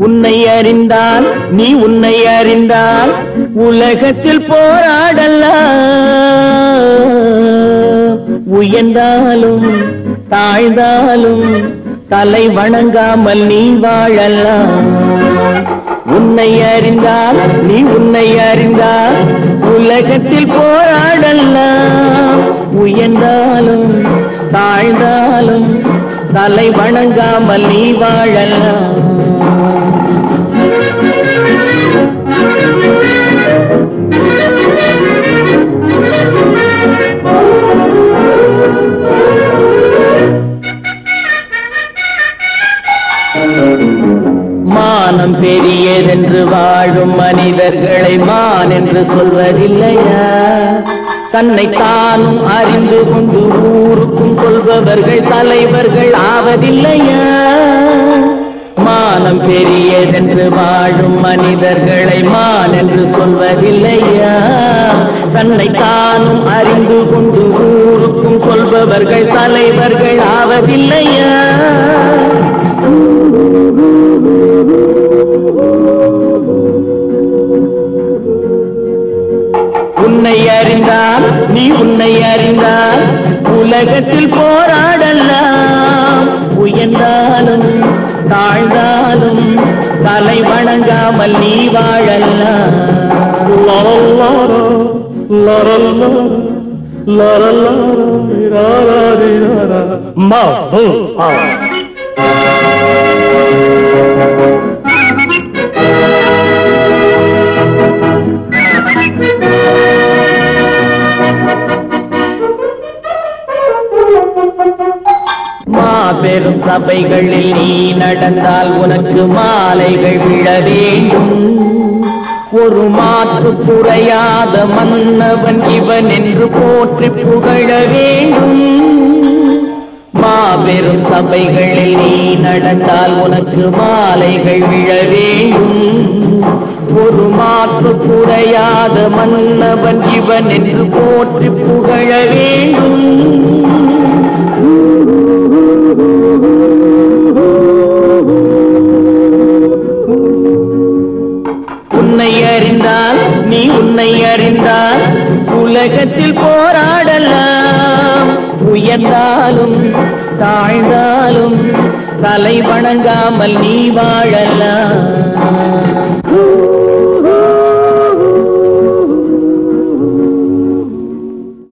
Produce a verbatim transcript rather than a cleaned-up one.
உன்னை அறிந்தால் நீ உன்னை அறிந்தால் உலகத்தில் போராடலாம். உயர்ந்தாலும் தாழ்ந்தாலும் தலை வணங்காமல் நீ வாழலாம். உன்னை அறிந்தால் நீ உன்னை அறிந்தால் உலகத்தில் போராடலாம். உயர்ந்தாலும் தாழ்ந்தாலும் தலை வணங்காமல் நீ வாழலாம். மானம் பெரியதென்று வாழும் மனிதர்களை மான் என்று சொல்வதில்லையா? தன்னை தானும் அறிந்து கொண்டு ஊருக்கும் சொல்பவர்கள் தலைவர்கள் ஆவதில்லையா? மானம் பெரியதென்று வாழும் மனிதர்களை மான் என்று சொல்வதில்லையா? தன்னை தானும் அறிந்து கொண்டு ஊருக்கும் சொல்பவர்கள் தலைவர்கள் ஆவதில்லையா? உன்னை அறிந்தால் நீ உன்னை அறிந்தால் உலகத்தில் போராடலாம். உயர்ந்தாலும் தாழ்ந்தாலும் தலை வணங்காமல் நீ வாழலாம். மாபெரும் சபைகளில் நீ நடந்தால் உனக்கு மாலைகள் விழ வேண்டும். ஒரு மாற்று குறையாத மன்னவன் இவன் என்று போற்றி புகழ வேண்டும். மாபெரும் சபைகளில் நீ நடந்தால் உனக்கு மாலைகள் விழ வேண்டும். ஒரு மாற்று குறையாத மன்னவன் இவன் என்று போற்றி புகழ வேண்டும். உன்னை அறிந்தால் நீ உன்னை அறிந்தால் உலகத்தில் போராடலாம். உயர்ந்தாலும் தாழ்ந்தாலும் தலை வணங்காமல் நீ வாழலாம்.